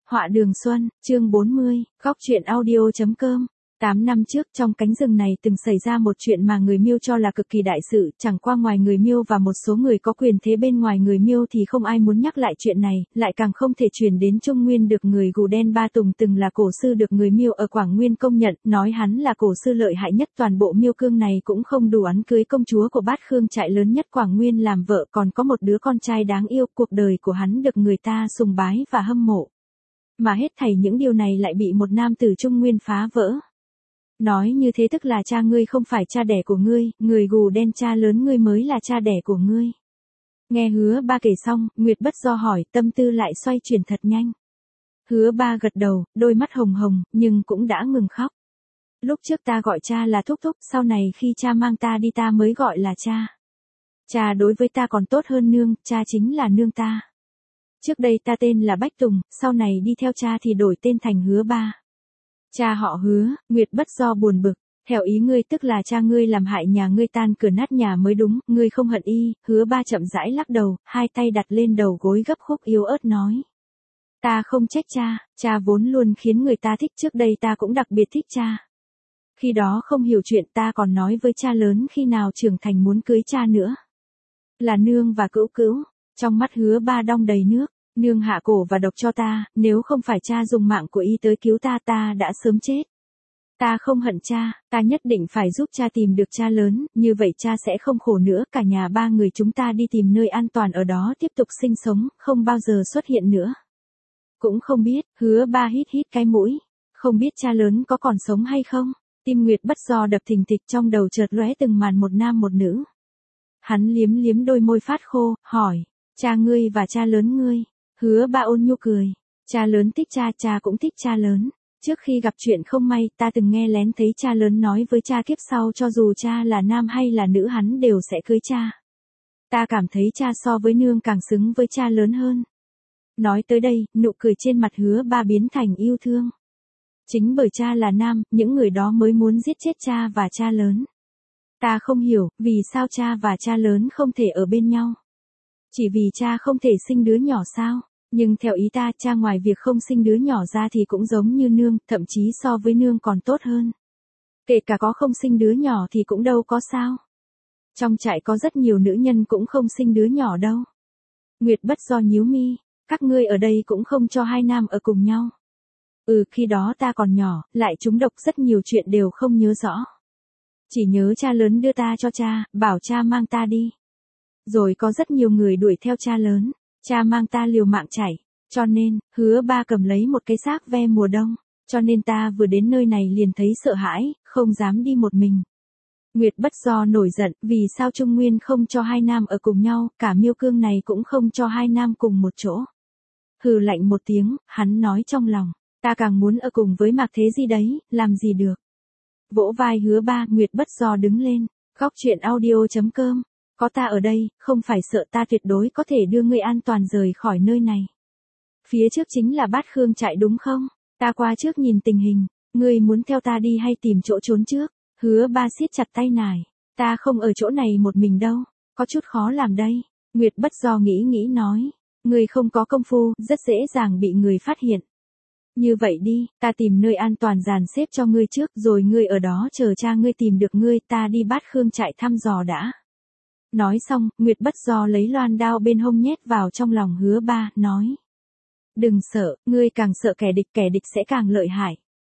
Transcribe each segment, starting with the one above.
Họa Đường Xuân, chương 40, góc truyện audio.com. 8 năm trước trong cánh rừng này từng xảy ra một chuyện mà người Miêu cho là cực kỳ đại sự, chẳng qua ngoài người Miêu và một số người có quyền thế bên ngoài người Miêu thì không ai muốn nhắc lại chuyện này, lại càng không thể truyền đến Trung Nguyên được. Người Gù Đen Ba Tùng từng là cổ sư được người Miêu ở Quảng Nguyên công nhận, nói hắn là cổ sư lợi hại nhất toàn bộ Miêu Cương này cũng không đủ án cưới công chúa của Bát Khương trại lớn nhất Quảng Nguyên làm vợ, còn có một đứa con trai đáng yêu. Cuộc đời của hắn được người ta sùng bái và hâm mộ. Mà hết thảy những điều này lại bị một nam tử Trung Nguyên phá vỡ. Nói như thế tức là cha ngươi không phải cha đẻ của ngươi, người Gù Đen cha lớn ngươi mới là cha đẻ của ngươi. Nghe Hứa Ba kể xong, Nguyệt Bất Do hỏi, tâm tư lại xoay chuyển thật nhanh. Hứa Ba gật đầu, đôi mắt hồng hồng, nhưng cũng đã ngừng khóc. Lúc trước ta gọi cha là thúc thúc, sau này khi cha mang ta đi ta mới gọi là cha. Cha đối với ta còn tốt hơn nương, cha chính là nương ta. Trước đây ta tên là Bách Tùng, sau này đi theo cha thì đổi tên thành Hứa Ba. Cha họ Hứa, Nguyệt Bất Do buồn bực, theo ý ngươi tức là cha ngươi làm hại nhà ngươi tan cửa nát nhà mới đúng, ngươi không hận y. Hứa Ba chậm rãi lắc đầu, hai tay đặt lên đầu gối gấp khúc yếu ớt nói. Ta không trách cha, cha vốn luôn khiến người ta thích, trước đây ta cũng đặc biệt thích cha. Khi đó không hiểu chuyện ta còn nói với cha lớn khi nào trưởng thành muốn cưới cha nữa. Là nương và cữu cữu. Trong mắt Hứa Ba đong đầy nước, nương hạ cổ và độc cho ta, nếu không phải cha dùng mạng của y tới cứu ta ta đã sớm chết. Ta không hận cha, ta nhất định phải giúp cha tìm được cha lớn, như vậy cha sẽ không khổ nữa, cả nhà ba người chúng ta đi tìm nơi an toàn ở đó tiếp tục sinh sống, không bao giờ xuất hiện nữa. Cũng không biết, Hứa Ba hít hít cái mũi, không biết cha lớn có còn sống hay không, tim Nguyệt Bất Do đập thình thịch, trong đầu chợt lóe từng màn một nam một nữ. Hắn liếm liếm đôi môi phát khô, hỏi, cha ngươi và cha lớn ngươi. Hứa Ba ôn nhu cười, cha lớn thích cha, cha cũng thích cha lớn. Trước khi gặp chuyện không may, ta từng nghe lén thấy cha lớn nói với cha kiếp sau cho dù cha là nam hay là nữ hắn đều sẽ cưới cha. Ta cảm thấy cha so với nương càng xứng với cha lớn hơn. Nói tới đây, nụ cười trên mặt Hứa Ba biến thành yêu thương. Chính bởi cha là nam, những người đó mới muốn giết chết cha và cha lớn. Ta không hiểu, vì sao cha và cha lớn không thể ở bên nhau. Chỉ vì cha không thể sinh đứa nhỏ sao? Nhưng theo ý ta, cha ngoài việc không sinh đứa nhỏ ra thì cũng giống như nương, thậm chí so với nương còn tốt hơn. Kể cả có không sinh đứa nhỏ thì cũng đâu có sao. Trong trại có rất nhiều nữ nhân cũng không sinh đứa nhỏ đâu. Nguyệt Bất Do nhíu mi, các ngươi ở đây cũng không cho hai nam ở cùng nhau. Khi đó ta còn nhỏ, lại trúng độc, rất nhiều chuyện đều không nhớ rõ. Chỉ nhớ cha lớn đưa ta cho cha, bảo cha mang ta đi. Rồi có rất nhiều người đuổi theo cha lớn, cha mang ta liều mạng chạy, cho nên, Hứa Ba cầm lấy một cái xác ve mùa đông, cho nên ta vừa đến nơi này liền thấy sợ hãi, không dám đi một mình. Nguyệt Bất Do nổi giận, vì sao Trung Nguyên không cho hai nam ở cùng nhau, cả Miêu Cương này cũng không cho hai nam cùng một chỗ. Hừ lạnh một tiếng, hắn nói trong lòng, ta càng muốn ở cùng với Mạc Thế Di đấy, làm gì được. Vỗ vai Hứa Ba, Nguyệt Bất Do đứng lên, góc truyện audio.com. Có ta ở đây, không phải sợ, ta tuyệt đối có thể đưa ngươi an toàn rời khỏi nơi này. Phía trước chính là Bát Khương trại đúng không? Ta qua trước nhìn tình hình, ngươi muốn theo ta đi hay tìm chỗ trốn trước? Hứa Ba siết chặt tay nải, ta không ở chỗ này một mình đâu, có chút khó làm đây. Nguyệt Bất Do nghĩ nói, ngươi không có công phu, rất dễ dàng bị người phát hiện. Như vậy đi, ta tìm nơi an toàn dàn xếp cho ngươi trước, rồi ngươi ở đó chờ cha ngươi tìm được ngươi, ta đi Bát Khương trại thăm dò đã. Nói xong, Nguyệt Bất Do lấy loan đao bên hông nhét vào trong lòng Hứa Ba, nói. Đừng sợ, ngươi càng sợ kẻ địch sẽ càng lợi hại.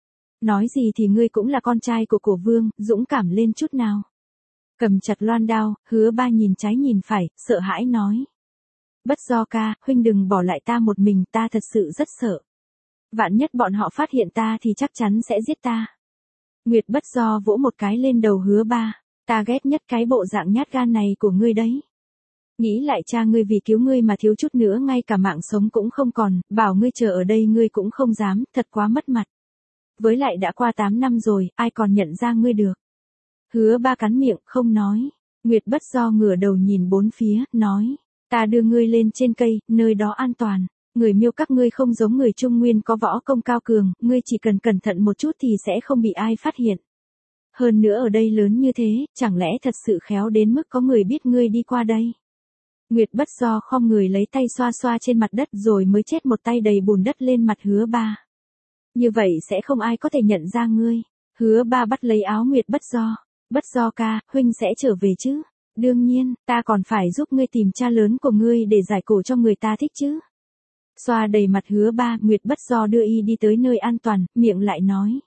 Nói gì thì ngươi cũng là con trai của cổ vương, dũng cảm lên chút nào. Cầm chặt loan đao, Hứa Ba nhìn trái nhìn phải, sợ hãi nói. Bất Do ca, huynh đừng bỏ lại ta một mình, ta thật sự rất sợ. Vạn nhất bọn họ phát hiện ta thì chắc chắn sẽ giết ta. Nguyệt Bất Do vỗ một cái lên đầu Hứa Ba. Ta ghét nhất cái bộ dạng nhát gan này của ngươi đấy. Nghĩ lại cha ngươi vì cứu ngươi mà thiếu chút nữa ngay cả mạng sống cũng không còn, bảo ngươi chờ ở đây ngươi cũng không dám, thật quá mất mặt. Với lại đã qua 8 năm rồi, ai còn nhận ra ngươi được. Hứa Ba cắn miệng, không nói. Nguyệt Bất Do ngửa đầu nhìn bốn phía, nói. Ta đưa ngươi lên trên cây, nơi đó an toàn. Người Miêu các ngươi không giống người Trung Nguyên có võ công cao cường, ngươi chỉ cần cẩn thận một chút thì sẽ không bị ai phát hiện. Hơn nữa ở đây lớn như thế, chẳng lẽ thật sự khéo đến mức có người biết ngươi đi qua đây. Nguyệt Bất Do khom người lấy tay xoa xoa trên mặt đất rồi mới chét một tay đầy bùn đất lên mặt Hứa Ba. Như vậy sẽ không ai có thể nhận ra ngươi. Hứa Ba bắt lấy áo Nguyệt Bất Do. Bất Do ca, huynh sẽ trở về chứ? Đương nhiên, ta còn phải giúp ngươi tìm cha lớn của ngươi để giải cổ cho người ta thích chứ. Xoa đầy mặt Hứa Ba, Nguyệt Bất Do đưa y đi tới nơi an toàn, miệng lại nói.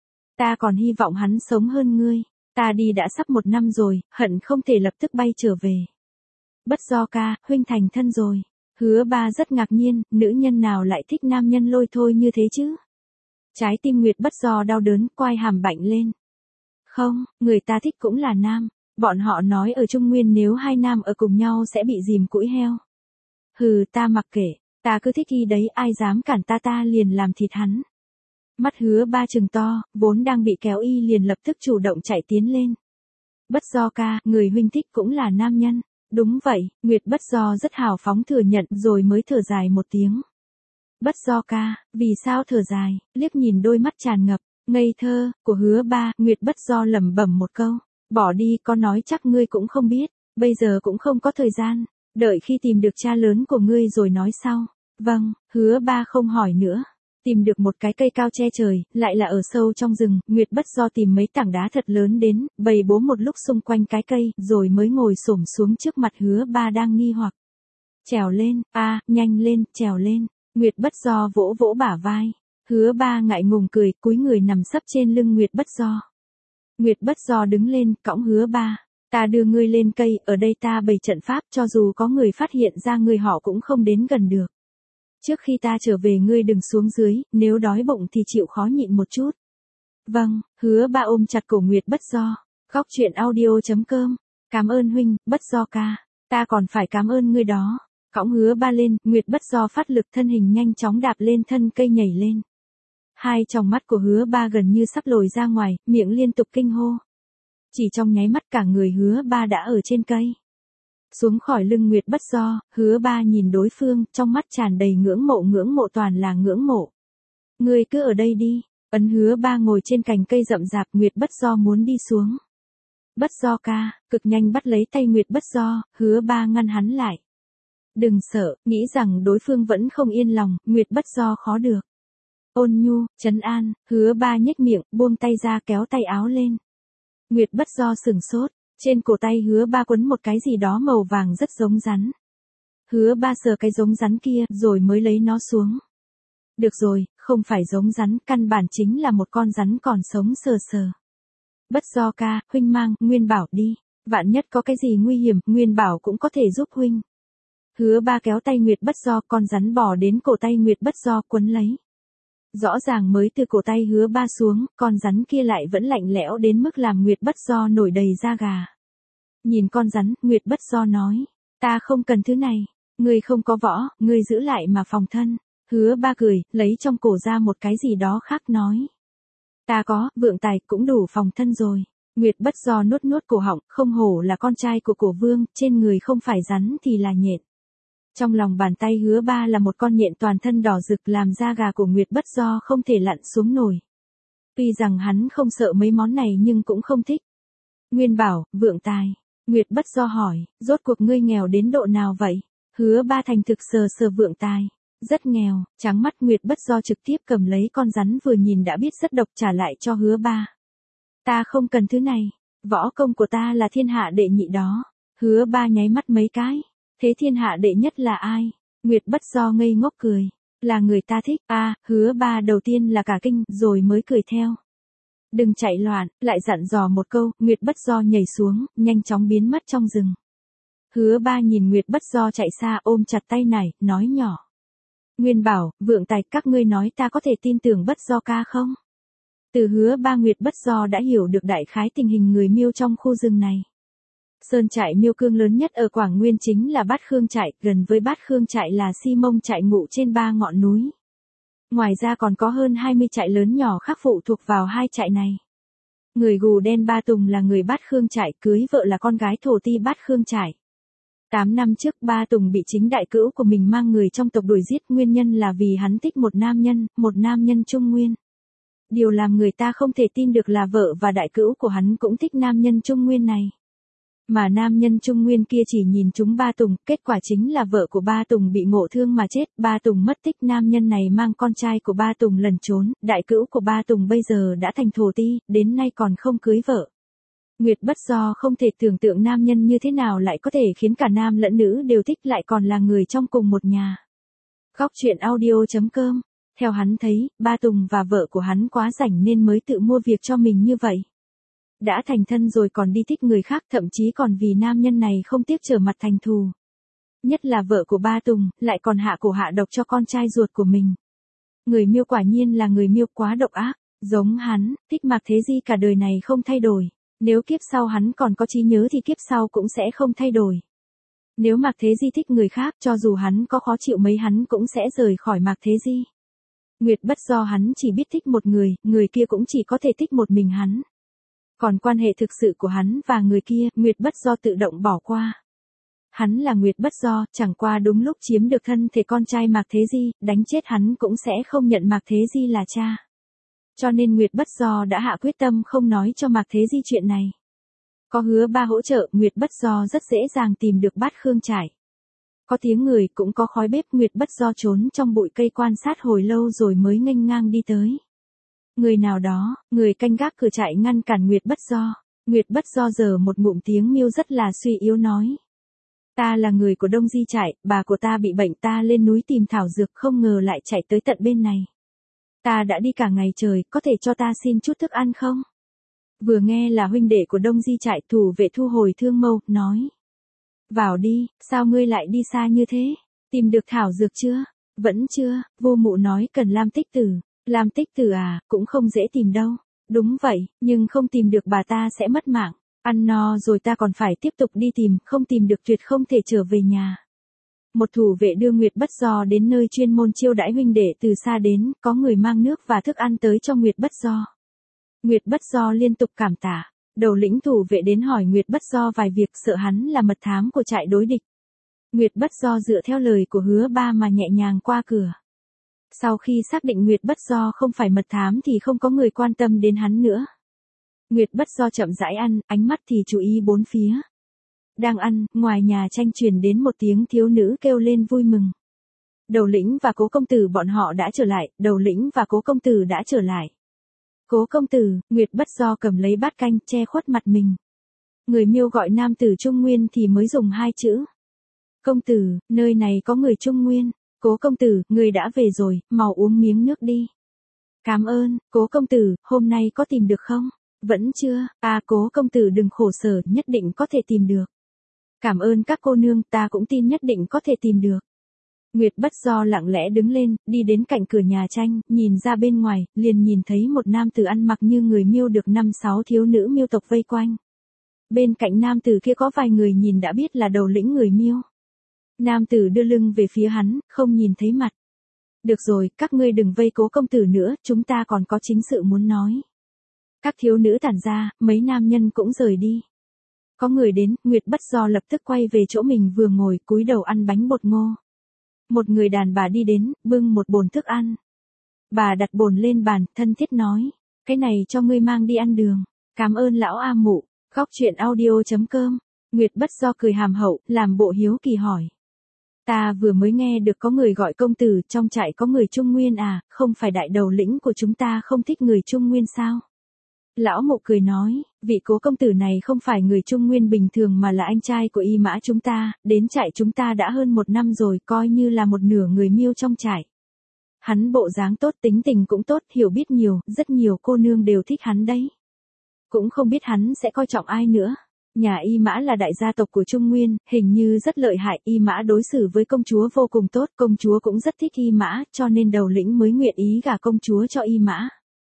Ta còn hy vọng hắn sống hơn ngươi. Ta đi đã sắp 1 năm rồi, hận không thể lập tức bay trở về. Bất Do ca, huynh thành thân rồi. Hứa Ba rất ngạc nhiên, nữ nhân nào lại thích nam nhân lôi thôi như thế chứ? Trái tim Nguyệt Bất Do đau đớn, quai hàm bạnh lên. Không, người ta thích cũng là nam. Bọn họ nói ở Trung Nguyên nếu 2 nam ở cùng nhau sẽ bị dìm củi heo. Hừ, ta mặc kệ, ta cứ thích y đấy, ai dám cản ta liền làm thịt hắn. Mắt Hứa Ba trừng to, vốn đang bị kéo y liền lập tức chủ động chạy tiến lên. Bất Do ca, người huynh thích cũng là nam nhân. Đúng vậy, Nguyệt Bất Do rất hào phóng thừa nhận rồi mới thở dài một tiếng. Bất Do ca, vì sao thở dài, liếc nhìn đôi mắt tràn ngập, ngây thơ, của Hứa Ba, Nguyệt Bất Do lẩm bẩm một câu. Bỏ đi, có nói chắc ngươi cũng không biết, bây giờ cũng không có thời gian, đợi khi tìm được cha lớn của ngươi rồi nói sau. Vâng, Hứa Ba không hỏi nữa. Tìm được một cái cây cao che trời, lại là ở sâu trong rừng, Nguyệt Bất Do tìm mấy tảng đá thật lớn đến, bày bố một lúc xung quanh cái cây, rồi mới ngồi xổm xuống trước mặt Hứa Ba đang nghi hoặc. Trèo lên, nhanh lên, trèo lên. Nguyệt Bất Do vỗ vỗ bả vai. Hứa Ba ngại ngùng cười, cúi người nằm sấp trên lưng Nguyệt Bất Do. Nguyệt Bất Do đứng lên, cõng Hứa Ba. Ta đưa ngươi lên cây, ở đây ta bày trận pháp, cho dù có người phát hiện ra ngươi họ cũng không đến gần được. Trước khi ta trở về ngươi đừng xuống dưới, nếu đói bụng thì chịu khó nhịn một chút. Vâng, Hứa Ba ôm chặt cổ Nguyệt Bất Do. Góc truyện audio.com. Cảm ơn huynh, Bất Do ca. Ta còn phải cảm ơn ngươi đó. Cõng Hứa Ba lên, Nguyệt Bất Do phát lực thân hình nhanh chóng đạp lên thân cây nhảy lên. Hai tròng mắt của Hứa Ba gần như sắp lồi ra ngoài, miệng liên tục kinh hô. Chỉ trong nháy mắt cả người Hứa Ba đã ở trên cây. Xuống khỏi lưng Nguyệt Bất Do, Hứa Ba nhìn đối phương, trong mắt tràn đầy ngưỡng mộ toàn là ngưỡng mộ. Ngươi cứ ở đây đi, ấn Hứa Ba ngồi trên cành cây rậm rạp, Nguyệt Bất Do muốn đi xuống. Bất Do ca, cực nhanh bắt lấy tay Nguyệt Bất Do, Hứa Ba ngăn hắn lại. Đừng sợ, nghĩ rằng đối phương vẫn không yên lòng, Nguyệt Bất Do khó được. Ôn nhu, trấn an, Hứa Ba nhếch miệng, buông tay ra kéo tay áo lên. Nguyệt Bất Do sửng sốt, trên cổ tay Hứa Ba quấn một cái gì đó màu vàng rất giống rắn. Hứa Ba sờ cái giống rắn kia, rồi mới lấy nó xuống. Được rồi, không phải giống rắn, căn bản chính là một con rắn còn sống sờ sờ. Bất Do ca, huynh mang Nguyên Bảo đi, vạn nhất có cái gì nguy hiểm, Nguyên Bảo cũng có thể giúp huynh. Hứa Ba kéo tay Nguyệt Bất Do, con rắn bò đến cổ tay Nguyệt Bất Do quấn lấy. Rõ ràng mới từ cổ tay Hứa Ba xuống, con rắn kia lại vẫn lạnh lẽo đến mức làm Nguyệt Bất Do nổi đầy da gà. Nhìn con rắn, Nguyệt Bất Do nói, ta không cần thứ này, ngươi không có võ, ngươi giữ lại mà phòng thân. Hứa Ba cười, lấy trong cổ ra một cái gì đó khác nói. Ta có, vượng tài, cũng đủ phòng thân rồi. Nguyệt Bất Do nuốt cổ họng, không hổ là con trai của cổ vương, trên người không phải rắn thì là nhện. Trong lòng bàn tay Hứa Ba là một con nhện toàn thân đỏ rực làm da gà của Nguyệt Bất Do không thể lặn xuống nổi. Tuy rằng hắn không sợ mấy món này nhưng cũng không thích. Nguyên Bảo, vượng tài. Nguyệt Bất Do hỏi, rốt cuộc ngươi nghèo đến độ nào vậy? Hứa Ba thành thực sờ vượng tài. Rất nghèo, trắng mắt Nguyệt Bất Do trực tiếp cầm lấy con rắn vừa nhìn đã biết rất độc trả lại cho Hứa Ba. Ta không cần thứ này, võ công của ta là thiên hạ đệ nhị đó. Hứa Ba nháy mắt mấy cái. Thế thiên hạ đệ nhất là ai? Nguyệt Bất Do ngây ngốc cười. Là người ta thích. Hứa Ba đầu tiên là cả kinh, rồi mới cười theo. Đừng chạy loạn, lại dặn dò một câu, Nguyệt Bất Do nhảy xuống, nhanh chóng biến mất trong rừng. Hứa Ba nhìn Nguyệt Bất Do chạy xa ôm chặt tay này, nói nhỏ. Nguyên Bảo, vượng tài, các ngươi nói ta có thể tin tưởng Bất Do ca không? Từ Hứa Ba Nguyệt Bất Do đã hiểu được đại khái tình hình người Miêu trong khu rừng này. Sơn trại Miêu Cương lớn nhất ở Quảng Nguyên chính là Bát Khương trại, gần với Bát Khương trại là Si Mông trại ngụ trên 3 ngọn núi. Ngoài ra còn có hơn 20 trại lớn nhỏ khác phụ thuộc vào 2 trại này. Người Gù Đen Ba Tùng là người Bát Khương trại, cưới vợ là con gái thổ ti Bát Khương trại. 8 năm trước Ba Tùng bị chính đại cữu của mình mang người trong tộc đuổi giết, nguyên nhân là vì hắn thích một nam nhân Trung Nguyên. Điều làm người ta không thể tin được là vợ và đại cữu của hắn cũng thích nam nhân Trung Nguyên này. Mà nam nhân Trung Nguyên kia chỉ nhìn chúng Ba Tùng, kết quả chính là vợ của Ba Tùng bị ngộ thương mà chết, Ba Tùng mất tích, nam nhân này mang con trai của Ba Tùng lẩn trốn, đại cữu của Ba Tùng bây giờ đã thành thổ ti, đến nay còn không cưới vợ. Nguyệt Bất Do không thể tưởng tượng nam nhân như thế nào lại có thể khiến cả nam lẫn nữ đều thích, lại còn là người trong cùng một nhà. Góc truyện audio.com. Theo hắn thấy, Ba Tùng và vợ của hắn quá rảnh nên mới tự mua việc cho mình như vậy. Đã thành thân rồi còn đi thích người khác, thậm chí còn vì nam nhân này không tiếc trở mặt thành thù. Nhất là vợ của Ba Tùng, lại còn hạ cổ hạ độc cho con trai ruột của mình. Người Miêu quả nhiên là người Miêu quá độc ác, giống hắn, thích Mạc Thế Di cả đời này không thay đổi. Nếu kiếp sau hắn còn có trí nhớ thì kiếp sau cũng sẽ không thay đổi. Nếu Mạc Thế Di thích người khác, cho dù hắn có khó chịu mấy hắn cũng sẽ rời khỏi Mạc Thế Di. Nguyệt Bất Do hắn chỉ biết thích một người, người kia cũng chỉ có thể thích một mình hắn. Còn quan hệ thực sự của hắn và người kia, Nguyệt Bất Do tự động bỏ qua. Hắn là Nguyệt Bất Do, chẳng qua đúng lúc chiếm được thân thể con trai Mạc Thế Di, đánh chết hắn cũng sẽ không nhận Mạc Thế Di là cha. Cho nên Nguyệt Bất Do đã hạ quyết tâm không nói cho Mạc Thế Di chuyện này. Có Hứa Ba hỗ trợ, Nguyệt Bất Do rất dễ dàng tìm được Bát Khương Trải. Có tiếng người cũng có khói bếp, Nguyệt Bất Do trốn trong bụi cây quan sát hồi lâu rồi mới nghênh ngang đi tới. Người nào đó, người canh gác cửa trại ngăn cản Nguyệt Bất Do. Nguyệt Bất Do giở một ngụm tiếng Miêu rất là suy yếu nói. Ta là người của Đông Di trại, bà của ta bị bệnh, ta lên núi tìm thảo dược không ngờ lại chạy tới tận bên này. Ta đã đi cả ngày trời, có thể cho ta xin chút thức ăn không? Vừa nghe là huynh đệ của Đông Di trại, thủ vệ thu hồi thương mâu, nói. Vào đi, sao ngươi lại đi xa như thế? Tìm được thảo dược chưa? Vẫn chưa, vô mụ nói cần Lam Tích Tử. Lam Tích Tử à, cũng không dễ tìm đâu. Đúng vậy, nhưng không tìm được bà ta sẽ mất mạng. Ăn no rồi ta còn phải tiếp tục đi tìm, không tìm được tuyệt không thể trở về nhà. Một thủ vệ đưa Nguyệt Bất Do đến nơi chuyên môn chiêu đãi huynh đệ từ xa đến, có người mang nước và thức ăn tới cho Nguyệt Bất Do. Nguyệt Bất Do liên tục cảm tạ. Đầu lĩnh thủ vệ đến hỏi Nguyệt Bất Do vài việc, sợ hắn là mật thám của trại đối địch. Nguyệt Bất Do dựa theo lời của Hứa Ba mà nhẹ nhàng qua cửa. Sau khi xác định Nguyệt Bất Do không phải mật thám thì không có người quan tâm đến hắn nữa. Nguyệt Bất Do chậm rãi ăn, ánh mắt thì chú ý bốn phía. Đang ăn, ngoài nhà tranh truyền đến một tiếng thiếu nữ kêu lên vui mừng. Đầu lĩnh và Cố công tử bọn họ đã trở lại, Đầu lĩnh và Cố công tử đã trở lại. Cố công tử, Nguyệt Bất Do cầm lấy bát canh che khuất mặt mình. Người Miêu gọi nam tử Trung Nguyên thì mới dùng hai chữ. Công tử, nơi này có người Trung Nguyên. Cố công tử, người đã về rồi, mau uống miếng nước đi. Cảm ơn, Cố công tử, hôm nay có tìm được không? Vẫn chưa, Cố công tử đừng khổ sở, nhất định có thể tìm được. Cảm ơn các cô nương, ta cũng tin nhất định có thể tìm được. Nguyệt Bất Do lặng lẽ đứng lên, đi đến cạnh cửa nhà tranh, nhìn ra bên ngoài, liền nhìn thấy một nam tử ăn mặc như người Miêu được 5-6 thiếu nữ Miêu tộc vây quanh. Bên cạnh nam tử kia có vài người nhìn đã biết là đầu lĩnh người Miêu. Nam tử đưa lưng về phía hắn, không nhìn thấy mặt. Được rồi, các ngươi đừng vây Cố công tử nữa, chúng ta còn có chính sự muốn nói. Các thiếu nữ tản ra, mấy nam nhân cũng rời đi. Có người đến, Nguyệt Bất Do lập tức quay về chỗ mình vừa ngồi, cúi đầu ăn bánh bột ngô. Một người đàn bà đi đến, bưng một bồn thức ăn. Bà đặt bồn lên bàn, thân thiết nói. Cái này cho ngươi mang đi ăn đường. Cảm ơn lão A Mụ. Góc truyện audio.com. Nguyệt Bất Do cười hàm hậu, làm bộ hiếu kỳ hỏi. Ta vừa mới nghe được có người gọi công tử, trong trại có người Trung Nguyên à, không phải đại đầu lĩnh của chúng ta không thích người Trung Nguyên sao? Lão Mộ cười nói, vị Cố công tử này không phải người Trung Nguyên bình thường mà là anh trai của Y Mã chúng ta, đến trại chúng ta đã hơn 1 năm rồi, coi như là một nửa người Miêu trong trại. Hắn bộ dáng tốt, tính tình cũng tốt, hiểu biết nhiều, rất nhiều cô nương đều thích hắn đấy. Cũng không biết hắn sẽ coi trọng ai nữa. Nhà Y Mã là đại gia tộc của Trung Nguyên, hình như rất lợi hại, Y Mã đối xử với công chúa vô cùng tốt, công chúa cũng rất thích Y Mã, cho nên đầu lĩnh mới nguyện ý gả công chúa cho Y Mã.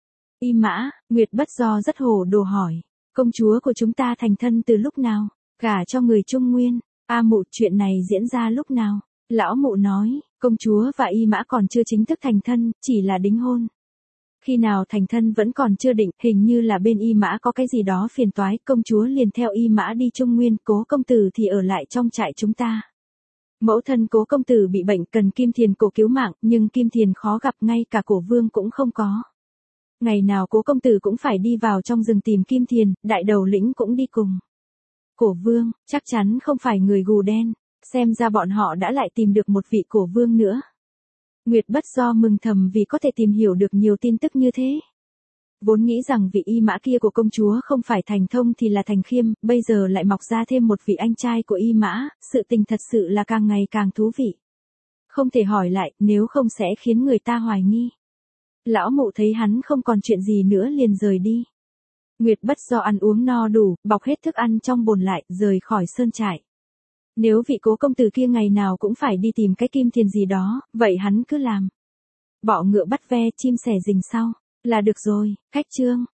Y Mã, Nguyệt Bất Do rất hồ đồ hỏi, công chúa của chúng ta thành thân từ lúc nào? Gả cho người Trung Nguyên. A Mụ, chuyện này diễn ra lúc nào? Lão Mụ nói, công chúa và Y Mã còn chưa chính thức thành thân, chỉ là đính hôn. Khi nào thành thân vẫn còn chưa định, hình như là bên Y Mã có cái gì đó phiền toái, công chúa liền theo Y Mã đi Trung Nguyên, Cố công tử thì ở lại trong trại chúng ta. Mẫu thân Cố công tử bị bệnh cần Kim Thiền cổ cứu mạng, nhưng Kim Thiền khó gặp, ngay cả cổ vương cũng không có. Ngày nào Cố công tử cũng phải đi vào trong rừng tìm Kim Thiền, đại đầu lĩnh cũng đi cùng. Cổ vương, chắc chắn không phải người gù đen, xem ra bọn họ đã lại tìm được một vị cổ vương nữa. Nguyệt Bất Do mừng thầm vì có thể tìm hiểu được nhiều tin tức như thế. Vốn nghĩ rằng vị y mã kia của công chúa không phải Thành Thông thì là Thành Khiêm, bây giờ lại mọc ra thêm một vị anh trai của y mã, sự tình thật sự là càng ngày càng thú vị. Không thể hỏi lại, nếu không sẽ khiến người ta hoài nghi. Lão mụ thấy hắn không còn chuyện gì nữa liền rời đi. Nguyệt Bất Do ăn uống no đủ, bọc hết thức ăn trong bồn lại, rời khỏi sơn trại. Nếu vị cố công tử kia ngày nào cũng phải đi tìm cái kim tiền gì đó, vậy hắn cứ làm. Bọ ngựa bắt ve, chim sẻ rình sau, là được rồi. Khách chương.